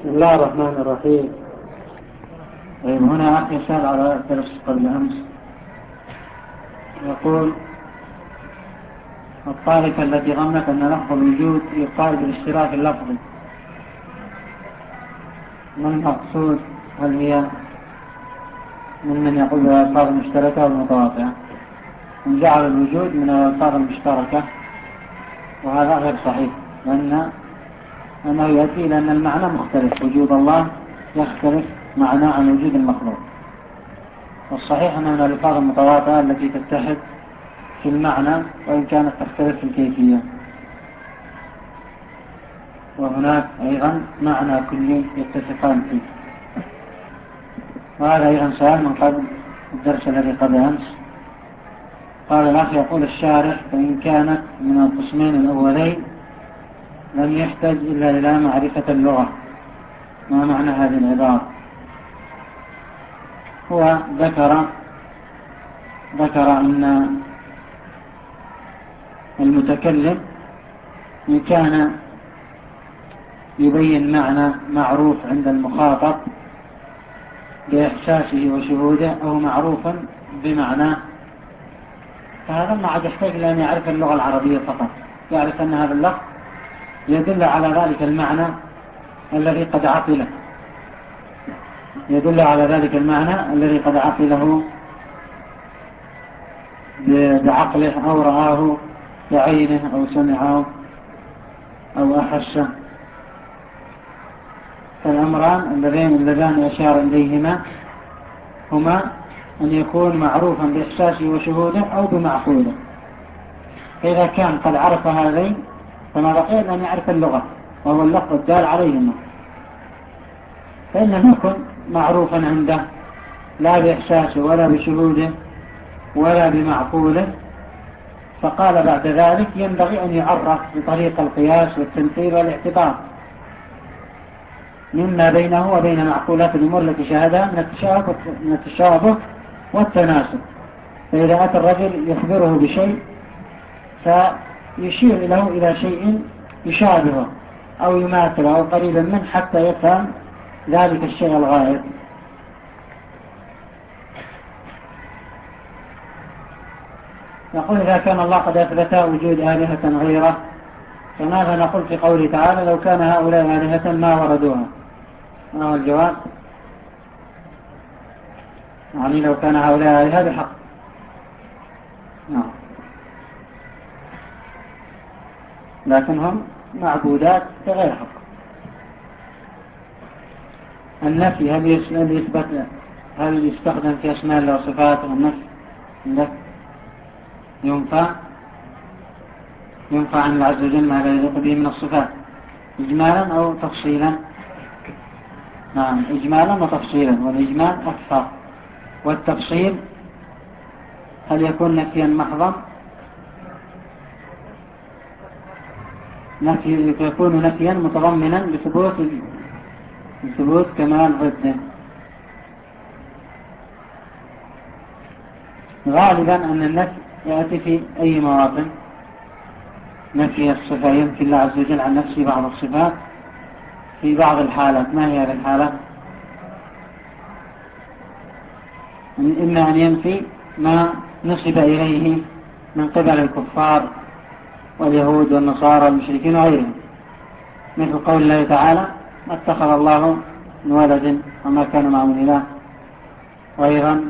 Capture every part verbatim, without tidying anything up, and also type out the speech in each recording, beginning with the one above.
بسم الله الرحمن الرحيم. طيب هنا أخي يسأل على درس قبل أمس، يقول الطائفة التي ظنت أن لفظ الوجود يقال بالاشتراك اللفظي، ما المقصود؟ هل هي ممن يقول بالألفاظ المشتركة والمتواطئة؟ من جعل الوجود من الألفاظ المشتركة، وهذا غير صحيح، لأن أنه يؤدي إلى أن المعنى مختلف، وجود الله يختلف معنى عن وجود المخلوق. والصحيح أنه من الألفاظ المتواطئة التي تتحد في المعنى وإن كانت تختلف في الكيفية. وهناك أيضا معنى كلي يتفقان فيه. وهذا أيضا سؤال من قبل الدرس الذي قبل أمس. قال الأخ يقول الشارح: فإن كانت من القسمين الأولين لم يحتاج إلا إلى معرفة اللغة. ما معنى هذه العبارة؟ هو ذكر ذكر أن المتكلم إن كان يبين معنى معروف عند المخاطب بإحساسه وشهوده أو معروفا بمعناه، فهذا ما عاد يحتاج إلى أن يعرف اللغة العربية فقط، يعرف أن هذا اللفظ يدل على ذلك المعنى الذي قد عقله يدل على ذلك المعنى الذي قد عقله بعقله أو رآه بعينه أو سمعه أو أحسه. فالأمران اللذين اللذان أشار إليهما هما أن يكون معروفا بإحساسه وشهوده أو بمعقوله. فإذا كان قد عرف هذين فما بقي إلا أن يعرف اللغة وهو اللفظ الدال عليهما، فإن لم يكن معروفا عنده لا بإحساسه ولا بشهوده ولا بمعقوله، فقال بعد ذلك ينبغي أن يعرف بطريق القياس والتمثيل والاعتبار مما بينه وبين معقولات الأمور التي شاهدها من التشابه من التشابه والتناسب. فإذا أتى الرجل يخبره بشيء فيشير له إلى شيء يشابهه أو يماثله أو قريبا منه حتى يفهم ذلك الشيء الغائب. يقول: إذا كان الله قد أثبت وجود آلهة غيره فماذا نقول في قوله تعالى: لو كان هؤلاء آلهة ما وردوها؟ ما هو الجواب؟ يعني لو كان هؤلاء آلهة بحق. نعم، لكنهم معبودات بغير حق. النفي هل يثبت هل يستخدم في أسماء الله وصفاته؟ النفي عندك ينفع ينفع عن الله عز وجل ما لا يليق به من الصفات إجمالا أو تفصيلا. نعم، إجمالا وتفصيلا، والإجمال أكثر، والتفصيل هل يكون نفيا محضا؟ نفي يكون نفيا متضمنا لثبوت لثبوت كمال ضده. غالبا أن النفي يأتي في أي مواطن. نفي الصفة ينفي الله عز وجل عن نفسه بعض الصفات في بعض الحالات. ما هي هذه الحالة؟ إما أن ينفي ما نسب إليه من قبل الكفار واليهود والنصارى والمشركين وغيرهم، مثل قول الله تعالى: ما اتخذ الله من ولد وما كان معه من إله. وأيضا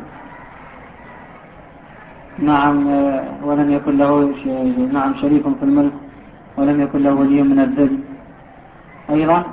نعم ولم يكن له نعم شريك في الملك ولم يكن له ولي من الذل. أيضا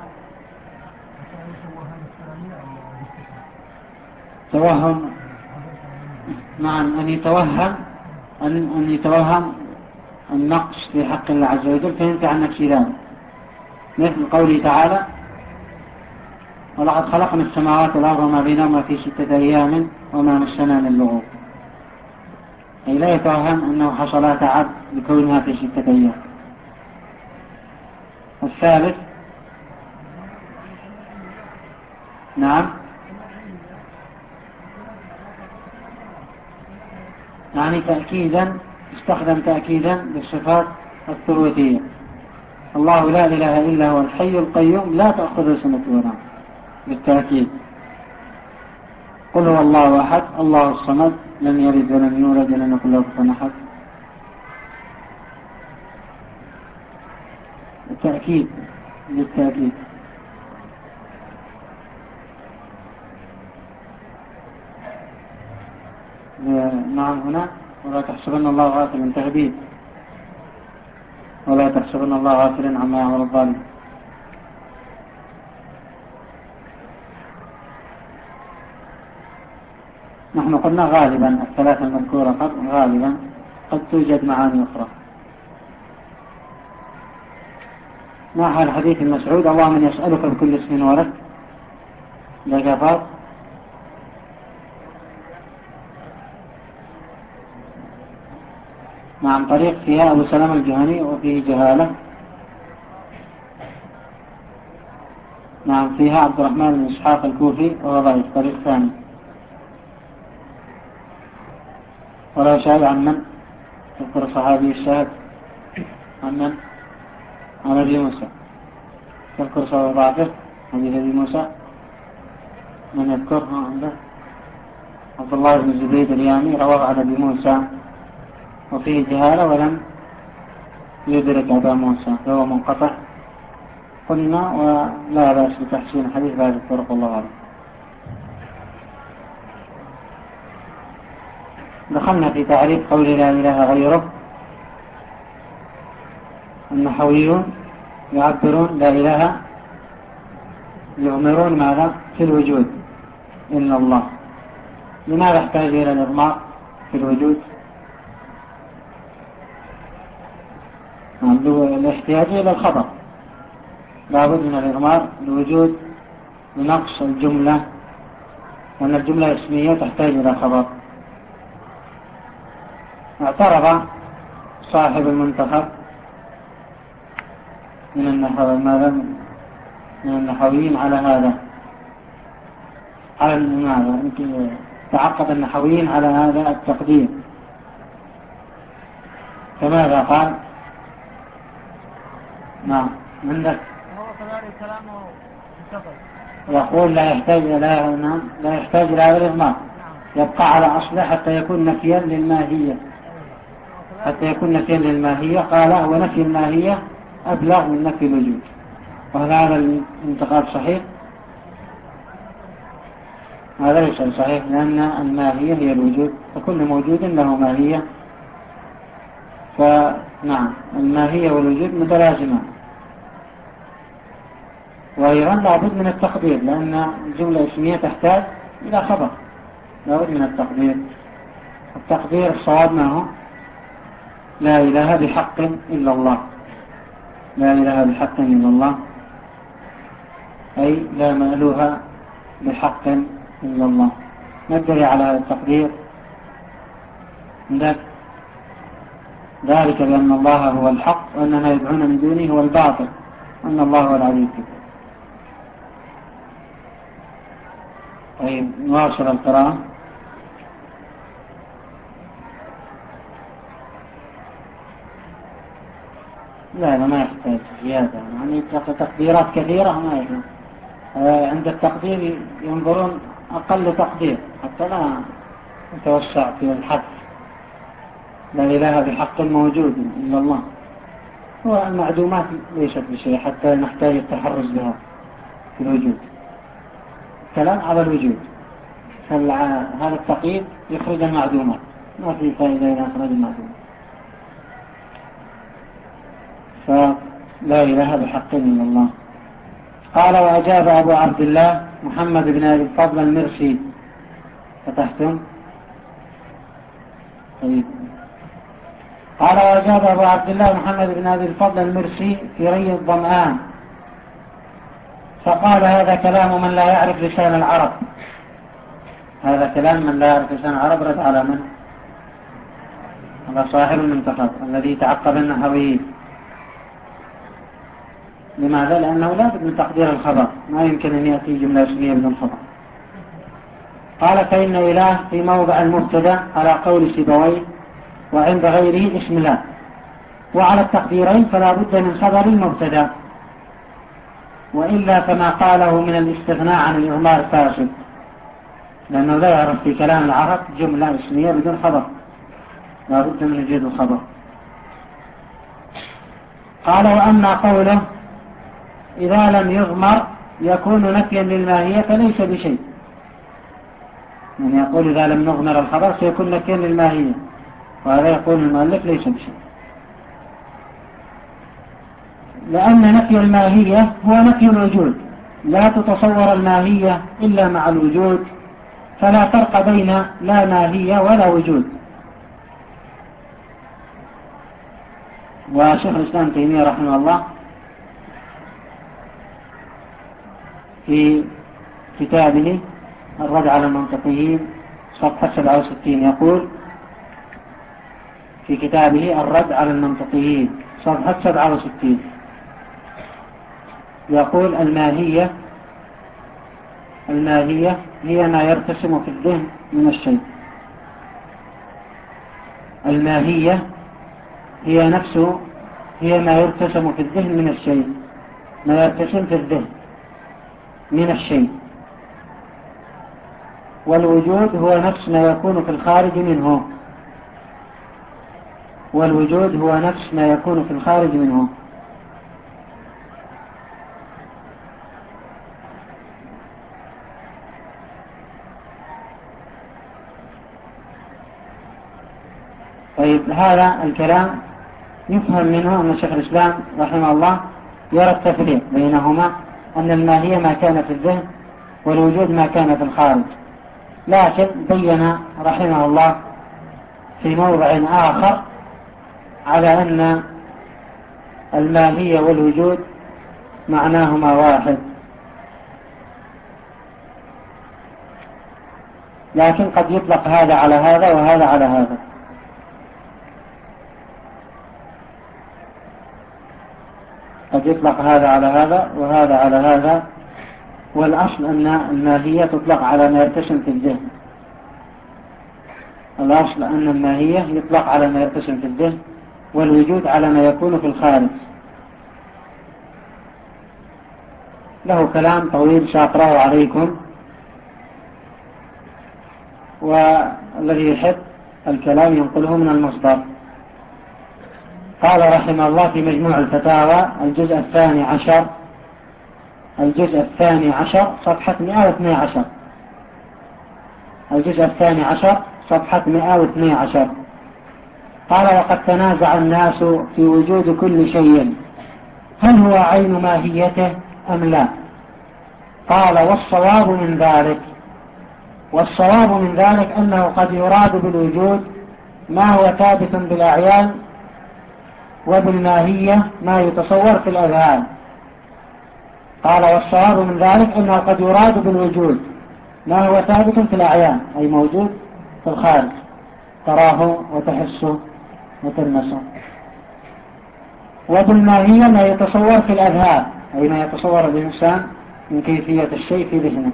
توهم، نعم أن يتوهم أن, أن يتوهم النقص في حق الله عز وجل فينفي عن نفسه ذلك، مثل قوله تعالى: ولقد خلقنا السماوات والأرض وما بينهما في ستة أيام وما مسنا من لغوب. أي لا يتوهم أنه حصل تعب بكونها في ستة أيام. الثالث نعم يعني تأكيدا، استخدم تأكيدا بالصفات الثبوتية. الله لا إله إلا هو الحي القيوم لا تأخذه سنة ولا نوم بالتأكيد. قل هو الله أحد الله الصمد لم يلد ولم يولد ولم يكن له كفوا أحد بالتأكيد بالتأكيد. نعم هنا ولا تحسبن الله غافلا تهديد ولا تحسبن الله غافلا عما يعمل الظالم. نحن قلنا غالبا الثلاثة المذكورة قد غالبا قد توجد معاني أخرى. ما حال حديث المسعود اللهم من يسألك بكل اسم ولك لجفاف. نعم طريق فيها أبو سلام الجهني وفيه جهالة. نعم فيها عبد الرحمن بن إسحاق الكوفي وهو ضعيف طريق ثاني. ولا شاهد عن من تذكر صحابي الشاهد عن من عن أبي موسى تذكر صحابي ضعفه حديث أبي موسى من يذكرها عنده عبد الله بن زبيد اليامي رواه عن أبي موسى وفيه جهالة ولم يدرك أبا موسى فهو منقطع. قلنا ولا بأس بتحسين حديث بهذه الطرق الله أعلم. دخلنا في تعريف قول لا إله غيره. النحويون يعبرون لا إله يؤمرون ماذا في الوجود إلا الله. لماذا يحتاج إلى الإضمار في الوجود؟ الاحتياج إلى الخبر لابد من الإضمار الوجود لنقص الجملة وأن الجملة اسمية تحتاج إلى خبر. اعترض صاحب المنتخب من النحو ماذا من النحويين على هذا على ماذا يمكن تعقد النحويين على هذا التقدير. فماذا قال؟ نعم عندك هو كذلك كلامه انتقل يقول لا يحتاج لا نعم لا يحتاج إلى هذا الإضمار يبقى على أصله حتى يكون نفيا للماهية حتى يكون نفيا للماهية. قال ونفي الماهية أبلغ من نفي الوجود. وهل هذا الانتقاد صحيح؟ هذا ليس صحيح لأن الماهية هي الوجود فكل موجود له ماهية. فنعم الماهية والوجود متلازمان. وأيضا لابد من التقدير لأن الجملة اسمية تحتاج إلى خبر لابد من التقدير. التقدير الصواب ما هو لا إله بحق إلا الله. لا إله بحق إلا الله أي لا مألوه بحق إلا الله. ندري على هذا التقدير ذلك بأن الله هو الحق وأن ما يدعون من دونه هو الباطل وأن الله هو العلي الكبير. طيب نواصل القراءة. لا لا ما يحتاج زيادة يعني تقديرات كثيرة ما يحتاج. عند التقدير ينظرون أقل تقدير حتى لا نتوسع في الحد. لا إله بحق موجود إلا الله. هو المعدومات ليست بشيء حتى نحتاج التحرز بها في الوجود. كلام على الوجود هذا التقييد يخرج المعدومات ما في فائدة إلى أخراج المعدومات. فلا إله بحق إلا الله. قال وأجاب أبو عبد الله محمد بن أبي الفضل المرسي. فتحتم طيب. قال وأجاب أبو عبد الله محمد بن أبي الفضل المرسي في ري الظمآن فقال هذا كلام من لا يعرف لسان العرب. هذا كلام من لا يعرف لسان العرب. رد على من؟ على صاحب المنتخب الذي تعقب النحويين. لماذا؟ لأنه لا بد من تقدير الخبر ما يمكن أن يأتي جملة اسمية بدون خبر. قال فإن إله في موضع المبتدا على قول سيبويه وعند غيره اسم الله. وعلى التقديرين فلا بد من خبر المبتدا، وإلا فما قاله من الاستغناء عن الإضمار فاسد، لأنه لا يعرف في كلام العرب جملة اسمية بدون خبر، لا بد من وجود الخبر. قال وأما قوله إذا لم يضمر يكون نفيا للماهية فليس بشيء، يعني يقول إذا لم نضمر الخبر سيكون نفيا للماهية، وهذا يقول المؤلف ليس بشيء، لأن نفي الماهية هو نفي الوجود، لا تتصور الماهية إلا مع الوجود، فلا فرق بين لا ماهية ولا وجود. وشيخ الإسلام تيمية رحمه الله في كتابه الرد على المنطقيين صفحة سبعة وستين يقول في كتابه الرد على المنطقيين صفحة سبعة وستين يقول الماهية الماهية هي ما يرتسم في الذهن من الشيء. الماهية هي نفسه هي ما يرتسم في الذهن من الشيء، ما يرتسم في الذهن من الشيء. والوجود هو نفس ما يكون في الخارج منه والوجود هو نفس ما يكون في الخارج منه طيب هذا الكلام يفهم منه أن شيخ الإسلام رحمه الله يرى التفريق بينهما، أن الماهية ما كان في الذهن والوجود ما كان في الخارج، لكن بين رحمه الله في موضع آخر على أن الماهية والوجود معناهما واحد، لكن قد يطلق هذا على هذا وهذا على هذا. قد يطلق هذا على هذا وهذا على هذا، والأصل أن الماهية تطلق على ما يرتسم في الذهن. الأصل أن الماهية يطلق على ما يرتسم في الذهن، والوجود على ما يكون في الخارج. له كلام طويل سأقرأه عليكم، والذي يحب الكلام ينقله من المصدر. قال رحمه الله في مجموع الفتاوى الجزء الثاني عشر الجزء الثاني عشر صفحة مئة واثني عشر الجزء الثاني عشر صفحة مئة واثني عشر قال وقد تنازع الناس في وجود كل شيء، هل هو عين ماهيته أم لا؟ قال والصواب من ذلك والصواب من ذلك أنه قد يراد بالوجود ما هو ثابت بالأعيان، وبالماهية ما يتصور في الأذهان. قال والصواب من ذلك أنه قد يراد بالوجود ما هو ثابت في الأعيان، أي موجود في الخارج تراه وتحسه وتلمسه، وبالماهية ما يتصور في الأذهان، أي ما يتصور الإنسان من كيفية الشيء في ذهنه.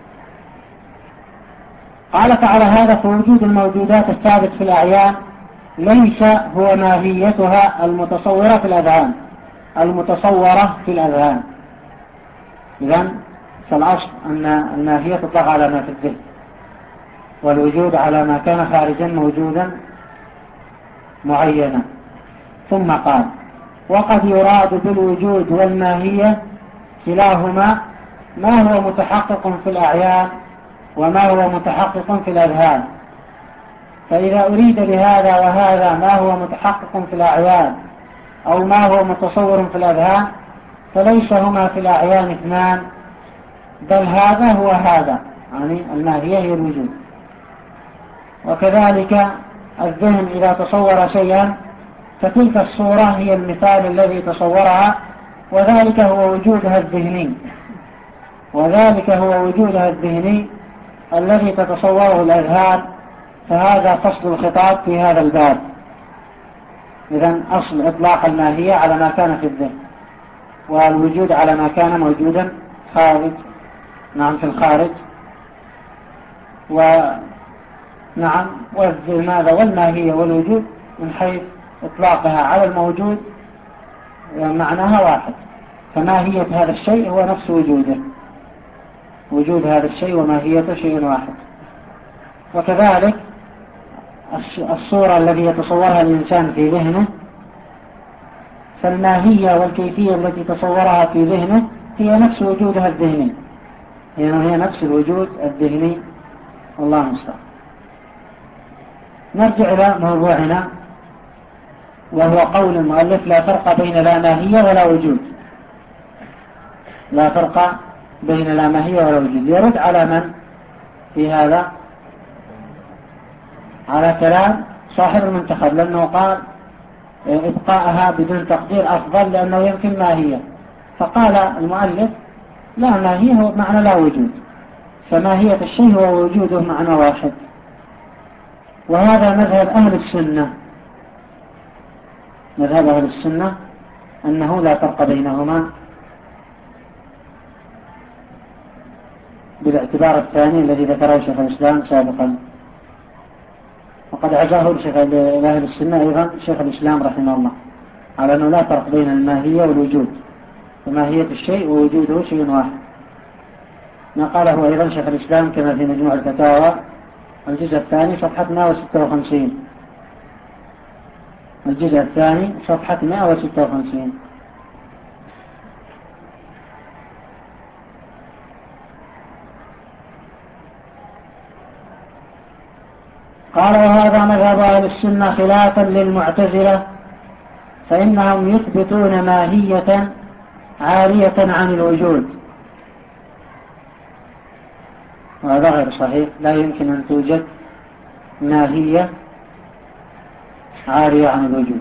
قال تعالى هذا فوجود الموجودات الثابت في الأعيان ليس هو ماهيتها المتصورة في الأذهان المتصورة في الأذهان إذن فالأصل أن الماهية تطلق على ما في الذهن، والوجود على ما كان خارجا موجودا معينا. ثم قال وقد يراد بالوجود والماهية كلاهما ما هو متحقق في الأعيان وما هو متحقق في الأذهان. فإذا أريد بهذا وهذا ما هو متحقق في الأعيان أو ما هو متصور في الأذهان فليس هما في الأعيان اثنان، بل هذا هو هذا، يعني الماهية هي الوجود. وكذلك الذهن إذا تصور شيئا فتلك الصورة هي المثال الذي تصورها، وذلك هو وجودها الذهني وذلك هو وجودها الذهني الذي تتصوره الأذهان. فهذا فصل الخطاب في هذا الباب. إذن أصل إطلاق الماهية على ما كان في الذهن، والوجود على ما كان موجودا خارج نعم في الخارج، ونعم والماذا والماهية والوجود من حيث إطلاقها على الموجود معناها واحد. فماهية هذا الشيء هو نفس وجوده، وجود هذا الشيء وماهيته شيء واحد. وكذلك الصورة التي يتصورها الإنسان في ذهنه، فالماهية والكيفية التي تصورها في ذهنه هي نفس وجودها الذهني، هي نفس الوجود الذهني. الله المستعان. نرجع إلى موضوعنا، وهو قول المؤلف: لا فرق بين لا ماهية ولا وجود. لا فرق بين لا ماهية ولا وجود. يرد على من في هذا؟ على كلام صاحب المنتخب، لأنه قال إبقاءها بدون تقدير أفضل لأنه يمكن ماهية. فقال المؤلف: لا ماهية هو بمعنى لا وجود، فماهية الشيء هو وجوده معنى واحد. وهذا مذهب أهل السنة. مذهب أهل السنة أنه لا فرق بينهما بالاعتبار الثاني الذي ذكره شيخ الإسلام سابقا، وقد عزاه لشيخ أهل السنة أيضا شيخ الإسلام رحمه الله على أنه لا فرق بين الماهية والوجود، فماهية الشيء ووجوده شيء واحد. ما قاله أيضا شيخ الإسلام كما في مجموع الفتاوى الجزء الثاني صفحة مئة وستة وخمسين، الجزء الثاني صفحة مئة وستة وخمسين. قال: وهذا مذهب أهل السنة خلافا للمعتزلة، فإنهم يثبتون ماهية عارية عن الوجود، وهذا غير صحيح. لا يمكن أن توجد ماهية عارية عن الوجود.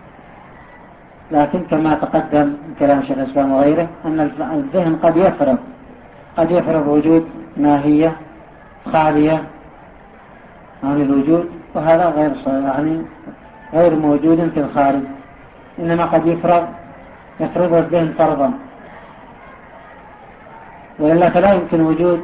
لكن كما تقدم كلام شيخ الإسلام وغيره أن الذهن قد يفرض قد يفرض وجود ماهية خالية عن الوجود، وهذا غير يعني غير موجود في الخارج، إنما قد يفرض يفرض الذهن فرضا، وإلا فلا يمكن وجود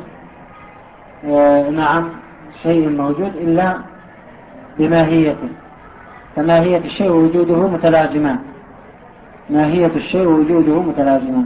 نعم شيء موجود إلا بماهيته. فماهية الشيء ووجوده متلازمان، ماهية الشيء ووجوده متلازمان.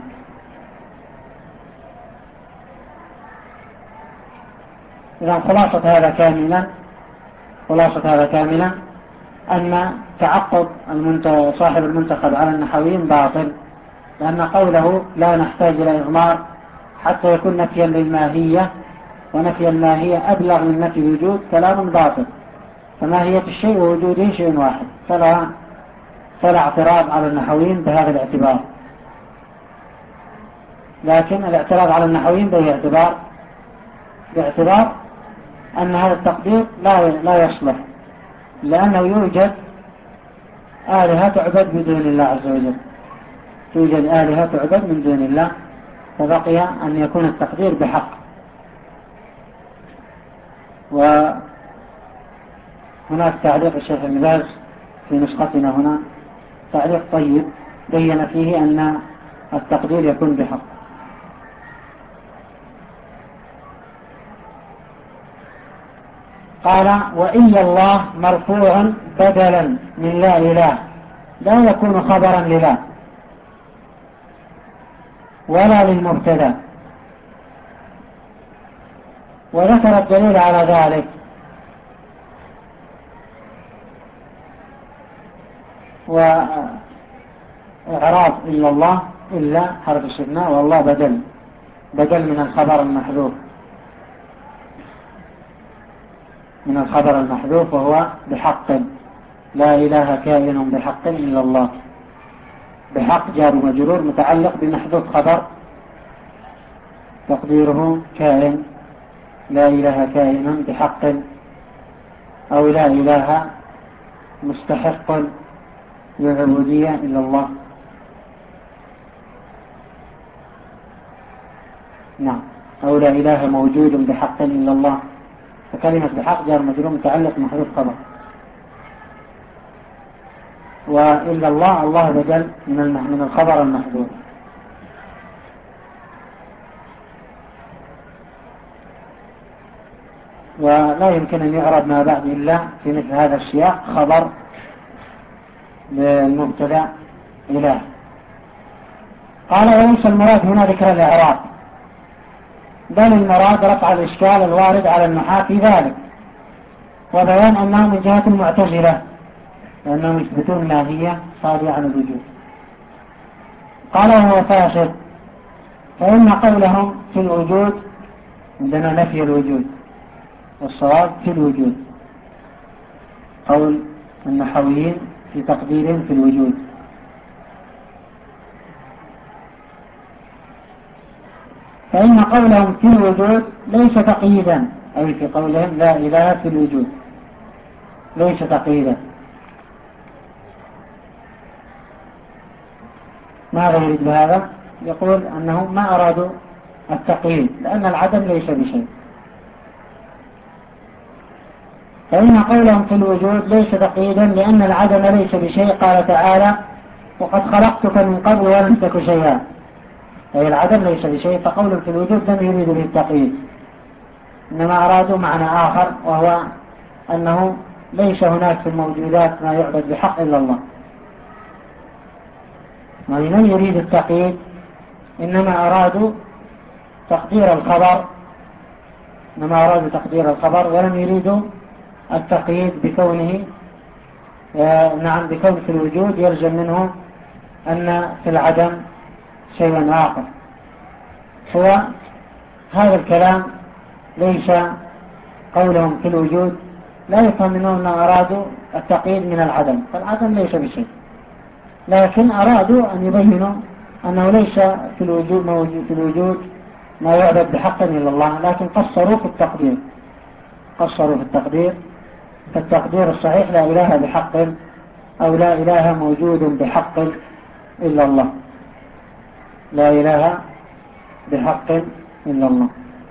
إذا خلاصة هذا كاملا خلاصة هذا كاملا أن تعقب صاحب المنتخب على النحويين باطل، لأن قوله لا نحتاج إلى إضمار حتى يكون نفيا للماهية، ونفي الماهية أبلغ من نفي الوجود، كلام باطل. فماهية الشيء ووجوده شيء واحد، فلا فلا اعتراض على النحويين بهذا الاعتبار. لكن الاعتراض على النحويين به اعتبار باعتبار أن هذا التقدير لا لا يصلح، لأنه يوجد آلهة تعبد بدون الله عز وجل، توجد آلهة تعبد من دون الله، فبقي أن يكون التقدير بحق. وهناك تعليق الشيخ ابن باز في نسختنا هنا، تعليق طيب بين فيه أن التقدير يكون بحق. قال: وإلا الله مرفوع بدلا من لا إله، لا يكون خبرا للا ولا للمبتدا. وذكر الدليل على ذلك، وإعراب إلا الله إلا حرف استثناء، والله بدل بدل من الخبر المحذوف من الخبر المحذوف وهو بحق، لا إله كائن بحق إلا الله. بحق جار ومجرور متعلق بمحذوف خبر تقديره كائن، لا إله كائن بحق، أو لا إله مستحق للعبودية إلا الله. نعم، أو لا إله موجود بحق إلا الله. فكلمة بحق جار مجرور متعلق محذوف خبر، وإلا الله الله بدل من الخبر المحذوف. ولا يمكن أن يعرب ما بعد إلا في مثل هذا السياق خبر للمبتدأ إله. قال وليس المراد هنا ذكر الإعراب، بل المراد رفع الإشكال الوارد على النحاة في ذلك، وبيان أنه من جهة المعتزلة لأنهم يثبتون ماهية خالية عن الوجود. قال وهو فاسد، فإن قولهم في الوجود عندنا نفي الوجود، والصواب في الوجود، قول النحويين في تقديرهم في الوجود. فإن قولهم في الوجود ليس تقييدا، أي في قولهم لا إله في الوجود ليس تقييدا. ماذا يريد بهذا؟ يقول أنهم ما أرادوا التقييد لأن العدم ليس بشيء. فإن قولهم في الوجود ليس تقييدا لأن العدم ليس بشيء. قال تعالى وقد خلقتك من قبل ولم تك شيئا، أي العدم ليس بشيء، فقول في الوجود لم يريد به التقييد، إنما أرادوا معنى آخر، وهو أنه ليس هناك في الموجودات ما يعبد بحق إلا الله، يعني لم يريد التقييد، إنما أرادوا تقدير الخبر إنما أرادوا تقدير الخبر ولم يريدوا التقييد بكونه آه نعم بكون في الوجود يلزم منه أن في العدم شيء آخر. هو هذا الكلام ليس قولهم في الوجود لا يفهم منه أن أرادوا التقييد من العدم، فالعدم ليس بشيء، لكن أرادوا أن يبينوا أنه ليس في الوجود موجود في الوجود ما يعبد بحق إلا الله، لكن قصروا في التقدير قصروا في التقدير فالتقدير الصحيح لا إله بحق أو لا إله موجود بحق إلا الله، لا إله بحق إلا الله.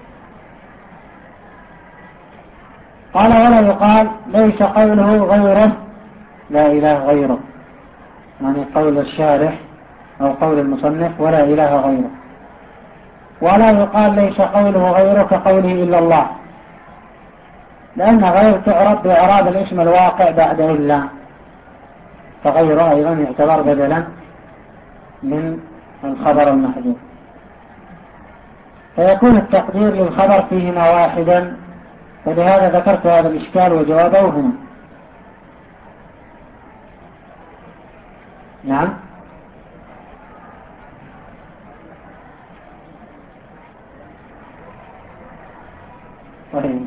قال ولا يقال ليس قوله غيره لا إله غيره، يعني قول الشارح أو قول المصنف ولا إله غيره. ولا يقال ليس قوله غيره كقوله إلا الله، لأن غير تعرب بإعراب الاسم الواقع بعد إلا، فغيره أيضا يعتبر بدلا من الخبر المحذوف، فيكون التقدير للخبر فيهما واحدا، فلهذا ذكرت هذا الإشكال وجوابه هنا. نعم طيب.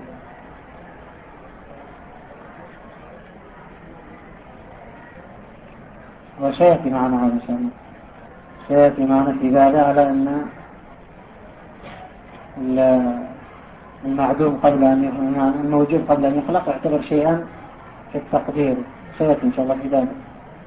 وسيأتي معنا هذا الشيء، سيأتي معنا في ذلك على أن المعدوم قبل أن يخلق، الموجود قبل أن يخلق يعتبر شيئا في التقدير، سيأتي إن شاء الله في ذلك.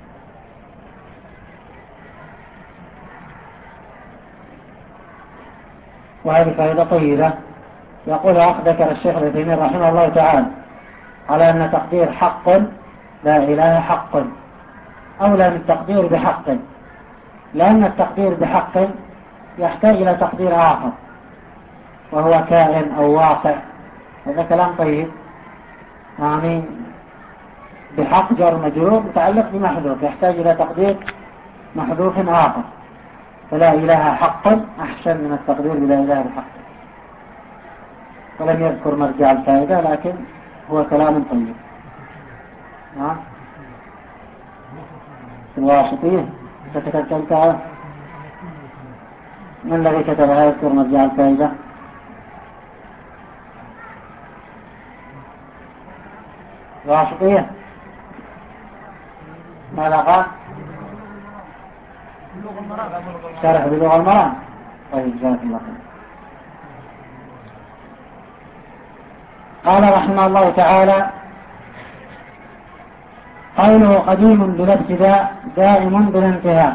وهذه فائدة طيبة يقول أخ ذكر الشيخ ابن تيمية رحمه الله تعالى على أن تقدير حق لا إله حق أولى من التقدير بحق، لأن التقدير بحق يحتاج إلى تقدير آخر وهو كائن أو واقع، هذا كلام طيب، يعني بحق جر مجرور متعلق بمحذوف يحتاج إلى تقدير محذوف آخر، فلا إله حق أحسن من التقدير بلا إله بحق. ولم يذكر مرجع الفائدة لكن هو كلام طيب. نعم الواسطية كتبتها، من الذي كتبها يذكر مرجع الفائدة؟ الواسطية ماذا قال؟ شرح بلغة المرام. طيب جزاك الله خير. قال رحمه الله تعالى قوله قديم بلا ابتداء دائم بلا انتهاء.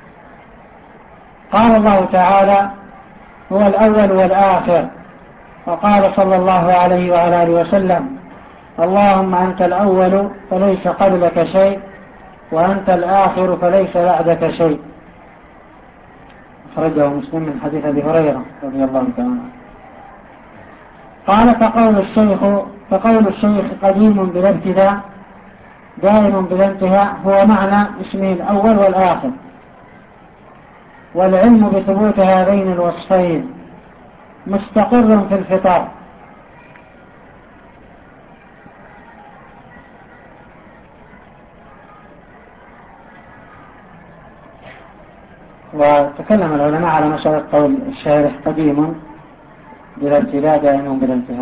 قال الله تعالى هو الأول والآخر، وقال صلى الله عليه وعلى آله وسلم اللهم أنت الأول فليس قبلك شيء وأنت الآخر فليس بعدك شيء، أخرجه مسلم من حديث أبي هريرة رضي الله تعالى عنه. قال فقول الشيخ فقول الشيخ قديم بلا ابتداء دائم بلا انتهاء هو معنى اسمه الأول والآخر، والعلم بثبوت هذين الوصفين مستقر في الفطر. وتكلم العلماء على مسألة قول الشارح قديم بلا ابتداء دائم بلا انتهاء،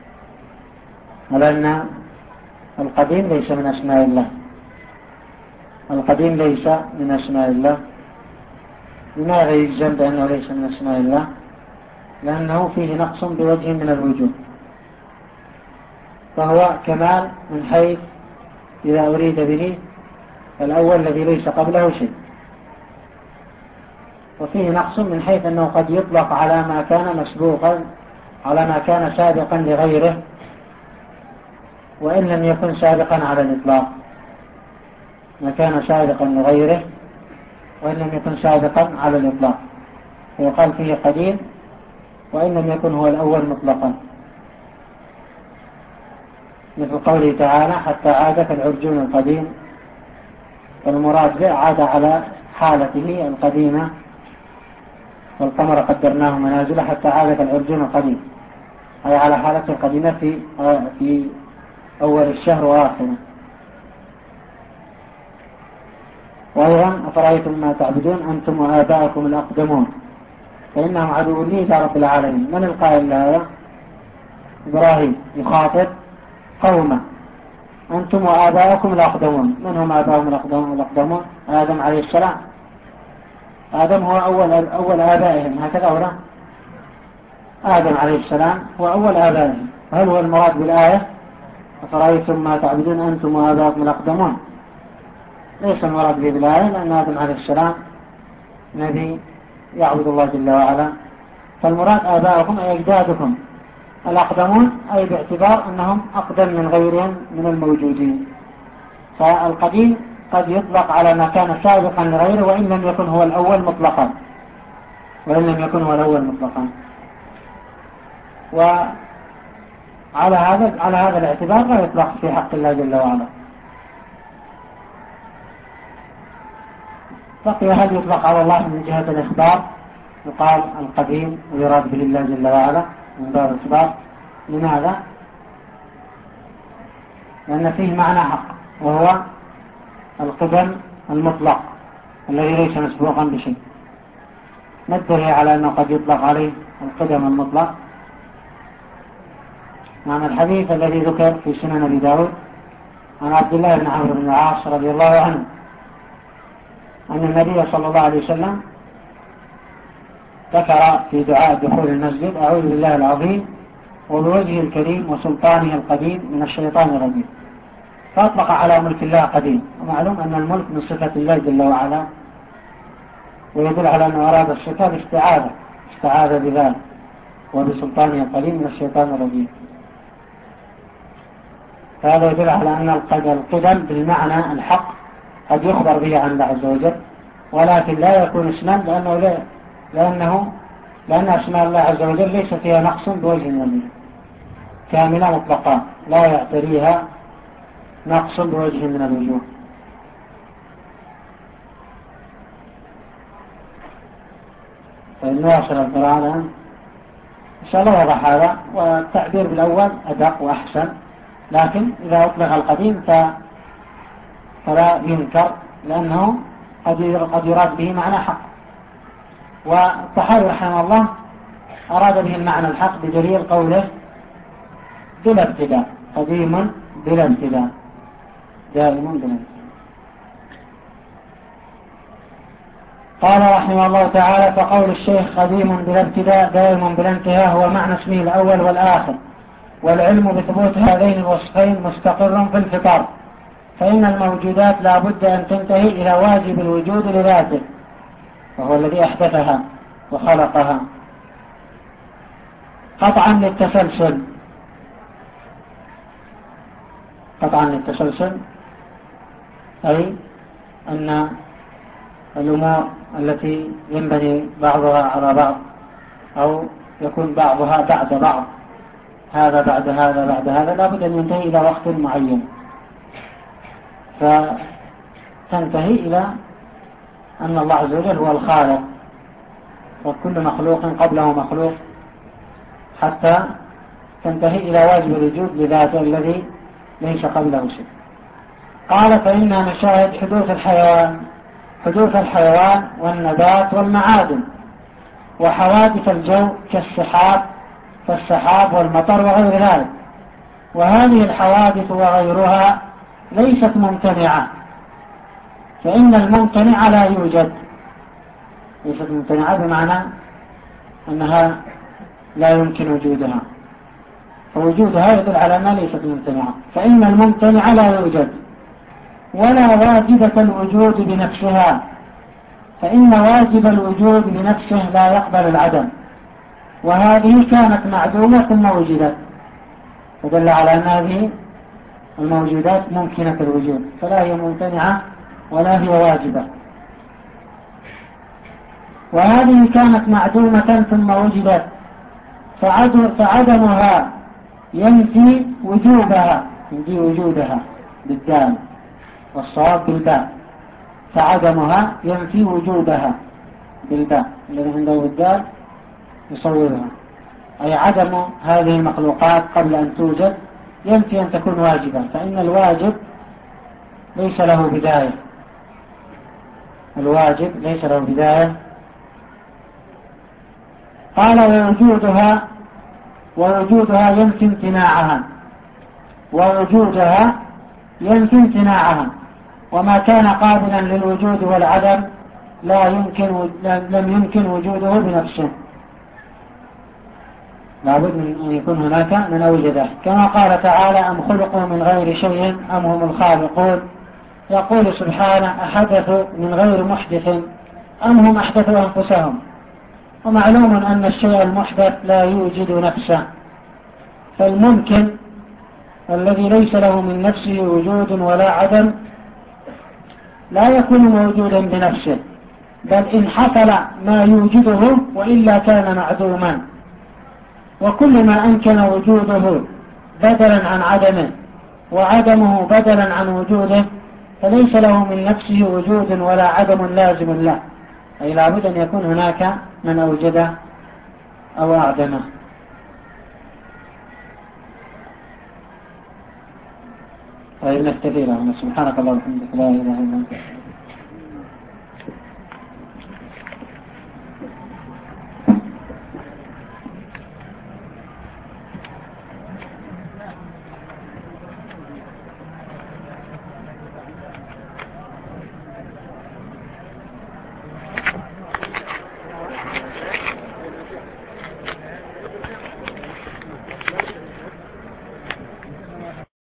لأن القديم ليس من أسماء الله، القديم ليس من أسماء الله. لماذا يجزم بأنه ليس من أسماء الله؟ لأنه فيه نقص بوجه من الوجوه، فهو كمال من حيث إذا أريد به الأول الذي ليس قبله شيء، وفيه نقص من حيث أنه قد يطلق على ما كان مسبوقا، على ما كان سابقا لغيره وإن لم يكن سابقا على الإطلاق، ما كان سابقا لغيره وإن لم يكن سابقا على الإطلاق، ويقال فيه قديم وإن لم يكن هو الأول مطلقا، مثل قوله تعالى حتى عاد كالعرجون القديم، فالمراد به عاد على حالته القديمة، والقمر قدرناه منازل حتى عاد كالعرجون القديم، أي على حالته القديمة في في أول الشهر وآخره. وأيضا أفرأيتم ما تعبدون أنتم وآباؤكم الأقدمون فإنهم عدو لي إلى رب العالمين. من القائل لهذا؟ إبراهيم يخاطب قومه أنتم وآباؤكم الأقدمون. من هم آباؤهم الأقدمون؟ آدم عليه السلام، آدم هو أول أول آبائهم، هكذا أولا آدم عليه السلام هو أول آبائهم. هل هو المراد بالآية أفرأيتم ما تعبدون أنتم وآباؤكم الأقدمون؟ ليس المراد به بالآية، لأن آدم عليه السلام نبي يعبد الله جل وعلا، فالمراد آباؤكم أي أجدادكم الأقدمون، أي باعتبار أنهم أقدم من غيرهم من الموجودين. فالقديم قد يطلق على ما كان سابقا لغيره وإن لم يكن هو الأول مطلقا، وإن لم يكن هو الأول مطلقا. وعلى هذا على هذا الاعتبار لا يطلق في حق الله جل وعلا. بقي هل يطلق على الله من جهة الإخبار؟ يقال القديم ويراد به الله جل وعلا من باب الإخبار. لماذا؟ لأن فيه معنى حق، وهو القدم المطلق الذي ليس مسبوقا بشيء. ما الدليل على أنه قد يطلق عليه القدم المطلق؟ معنى الحديث الذي ذكر في سنن أبي داود عن عبد الله بن عمرو بن العاص رضي الله عنه أن النبي صلى الله عليه وسلم ذكر في دعاء دخول المسجد أعوذ بالله العظيم وبوجهه الكريم وسلطانه القديم من الشيطان الرجيم، فأطلق على ملك الله قديم، ومعلوم أن الملك من صفة الله جل وعلا، ويدل على أنه أراد الصفة باستعاذة استعاذ بذلك وبسلطانه القديم من الشيطان الرجيم. فهذا يدل على أن القدم بالمعنى الحق قد يخبر به عن الله عز وجل، ولكن لا يكون اسما، لأنه لا لأنه لأن أسماء الله عز وجل ليس فيها نقص بوجه من الوجوه، كاملة مطلقة لا يعتريها نقص بوجه من الوجوه. فالنواصل القراءة الآن إن شاء الله يضح هذا، والتعبير بالأول أدق وأحسن، لكن إذا أطلق القديم فلا ينكر، لأنه قد يراد به معنى حق. والطحاوي رحمه الله أراد به المعنى الحق بدليل قوله بلا ابتداء، قديم بلا ابتداء دائم بلا ابتداء. قال رحمه الله تعالى فقول الشيخ قديم بلا ابتداء دائم بلا انتهاء هو معنى اسمه الأول والآخر، والعلم بثبوت هذين الوصفين مستقر في الفطر، فإن الموجودات لا بد أن تنتهي إلى واجب الوجود لذاته، وهو الذي أحدثها وخلقها قطعا للتسلسل. قطعا للتسلسل أي أن الأمور التي ينبني بعضها على بعض أو يكون بعضها بعد بعض، هذا بعد هذا بعد هذا، لا بد أن ينتهي إلى وقت معين. فتنتهي إلى أن الله عز وجل هو الخالق، وكل مخلوق قبله مخلوق، حتى تنتهي إلى واجب الوجود لذاته الذي ليس قبله شيء. قال فإننا نشاهد حدوث الحيوان حدوث الحيوان والنبات والمعادن وحوادث الجو كالسحاب كالسحاب والمطر وغير ذلك، وهذه الحوادث وغيرها ليست ممتنعة، فإن الممتنع لا يوجد. ليست ممتنعة بمعنى أنها لا يمكن وجودها، فوجودها يدل على ما ليست ممتنعة. فإن الممتنع لا يوجد، ولا واجبة الوجود بنفسها، فإن واجب الوجود بنفسه لا يقبل العدم، وهذه كانت معدومة ثم وجدت، فدل على أن هذه الموجودات ممكنة الوجود، فلا هي ممتنعة ولا هي واجبة. وهذه كانت معدومة ثم وجدت، فعدمها ينفي وجوبها، ينفي وجودها بالدال والصواب بالباء، فعدمها ينفي وجودها بالباء، الذي عنده بالدال يصورها، أي عدم هذه المخلوقات قبل أن توجد ينفي أن تكون واجبة، فإن الواجب ليس له بداية، الواجب ليس له بداية. قال ووجودها ووجودها ينفي امتناعها، ووجودها ينفي امتناعها، وما كان قابلا للوجود والعدم لا يمكن لم يمكن وجوده بنفسه، لابد من أن يكون هناك من أوجده، كما قال تعالى أم خلقوا من غير شيء أم هم الخالقون. يقول سبحانه أحدثوا من غير محدث أم هم أحدثوا أنفسهم. ومعلوم أن الشيء المحدث لا يوجد نفسه، فالممكن الذي ليس له من نفسه وجود ولا عدم لا يكون موجودا بنفسه، بل إن حصل ما يوجده وإلا كان معدوما. وكل ما أمكن وجوده بدلا عن عدمه وعدمه بدلا عن وجوده فليس له من نفسه وجود ولا عدم لازم له، أي لابد أن يكون هناك من أوجده أو أعدمه. طيب نكتفي له. سبحانك اللهم وبحمدك لا إله إلا أنت.